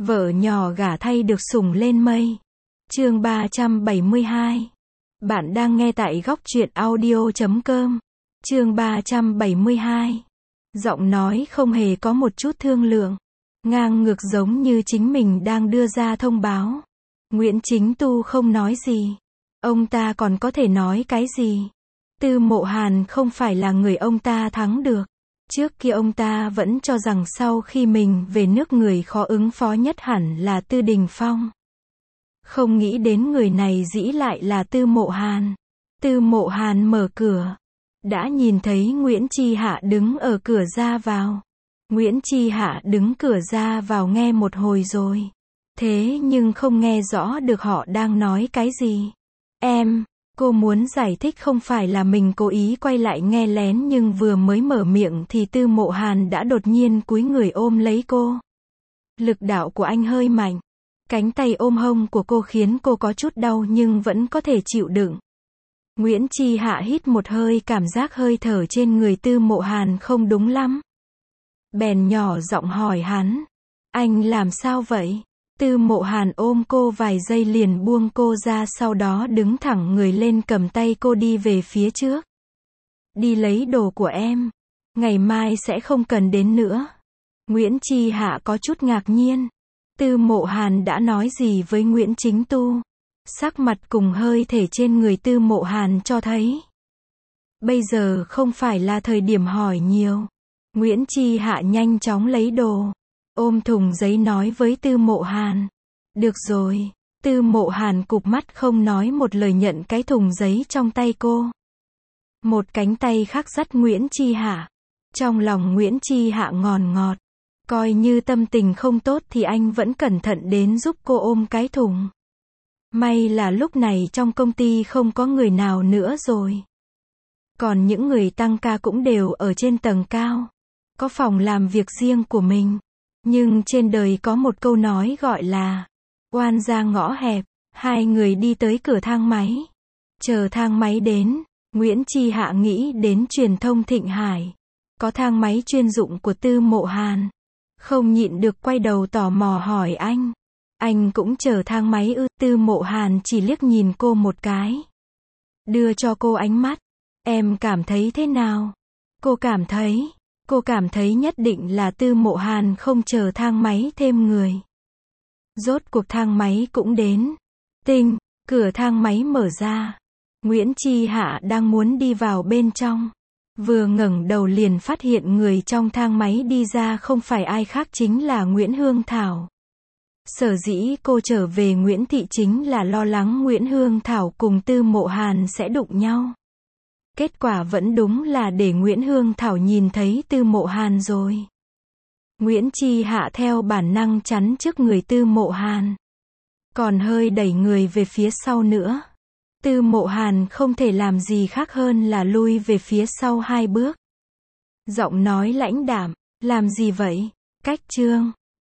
Vợ nhỏ gả thay được sủng lên mây. Chương 372. Bạn đang nghe tại góc truyện audio.com. Chương 372. Giọng nói không hề có một chút thương lượng, ngang ngược giống như chính mình đang đưa ra thông báo. Nguyễn Chính Tu không nói gì. Ông ta còn có thể nói cái gì? Tư Mộ Hàn không phải là người ông ta thắng được. Trước kia ông ta vẫn cho rằng sau khi mình về nước người khó ứng phó nhất hẳn là Tư Đình Phong. Không nghĩ đến người này dĩ lại là Tư Mộ Hàn. Tư Mộ Hàn mở cửa, đã nhìn thấy Nguyễn Chi Hạ đứng ở cửa ra vào. Nguyễn Chi Hạ đứng cửa ra vào nghe một hồi rồi, thế nhưng không nghe rõ được họ đang nói cái gì. Cô muốn giải thích không phải là mình cố ý quay lại nghe lén, nhưng vừa mới mở miệng thì Tư Mộ Hàn đã đột nhiên cúi người ôm lấy cô. Lực đạo của anh hơi mạnh. Cánh tay ôm hông của cô khiến cô có chút đau nhưng vẫn có thể chịu đựng. Nguyễn Chi Hạ hít một hơi, cảm giác hơi thở trên người Tư Mộ Hàn không đúng lắm. Bèn nhỏ giọng hỏi hắn. Anh làm sao vậy? Tư Mộ Hàn ôm cô vài giây liền buông cô ra, sau đó đứng thẳng người lên cầm tay cô đi về phía trước. Đi lấy đồ của em. Ngày mai sẽ không cần đến nữa. Nguyễn Chi Hạ có chút ngạc nhiên. Tư Mộ Hàn đã nói gì với Nguyễn Chính Tu? Sắc mặt cùng hơi thể trên người Tư Mộ Hàn cho thấy bây giờ không phải là thời điểm hỏi nhiều. Nguyễn Chi Hạ nhanh chóng lấy đồ, ôm thùng giấy nói với Tư Mộ Hàn. Được rồi. Tư Mộ Hàn cụp mắt không nói một lời nhận cái thùng giấy trong tay cô. Một cánh tay khác dắt Nguyễn Chi Hạ. Trong lòng Nguyễn Chi Hạ ngòn ngọt. Coi như tâm tình không tốt thì anh vẫn cẩn thận đến giúp cô ôm cái thùng. May là lúc này trong công ty không có người nào nữa rồi. Còn những người tăng ca cũng đều ở trên tầng cao, có phòng làm việc riêng của mình. Nhưng trên đời có một câu nói gọi là oan ra ngõ hẹp. Hai người đi tới cửa thang máy. Chờ thang máy đến, Nguyễn Chi Hạ nghĩ đến truyền thông Thịnh Hải. Có thang máy chuyên dụng của Tư Mộ Hàn. Không nhịn được quay đầu tò mò hỏi anh. Anh cũng chờ thang máy ư? Tư Mộ Hàn chỉ liếc nhìn cô một cái, đưa cho cô ánh mắt. Em cảm thấy thế nào? Cô cảm thấy nhất định là Tư Mộ Hàn không chờ thang máy thêm người. Rốt cuộc thang máy cũng đến. Tinh, cửa thang máy mở ra. Nguyễn Chi Hạ đang muốn đi vào bên trong. Vừa ngẩng đầu liền phát hiện người trong thang máy đi ra không phải ai khác chính là Nguyễn Hương Thảo. Sở dĩ cô trở về Nguyễn Thị chính là lo lắng Nguyễn Hương Thảo cùng Tư Mộ Hàn sẽ đụng nhau. Kết quả vẫn đúng là để Nguyễn Hương Thảo nhìn thấy Tư Mộ Hàn rồi. Nguyễn Chi Hạ theo bản năng chắn trước người Tư Mộ Hàn, còn hơi đẩy người về phía sau nữa. Tư Mộ Hàn không thể làm gì khác hơn là lui về phía sau 2 bước. Giọng nói lãnh đạm, làm gì vậy? Cách chương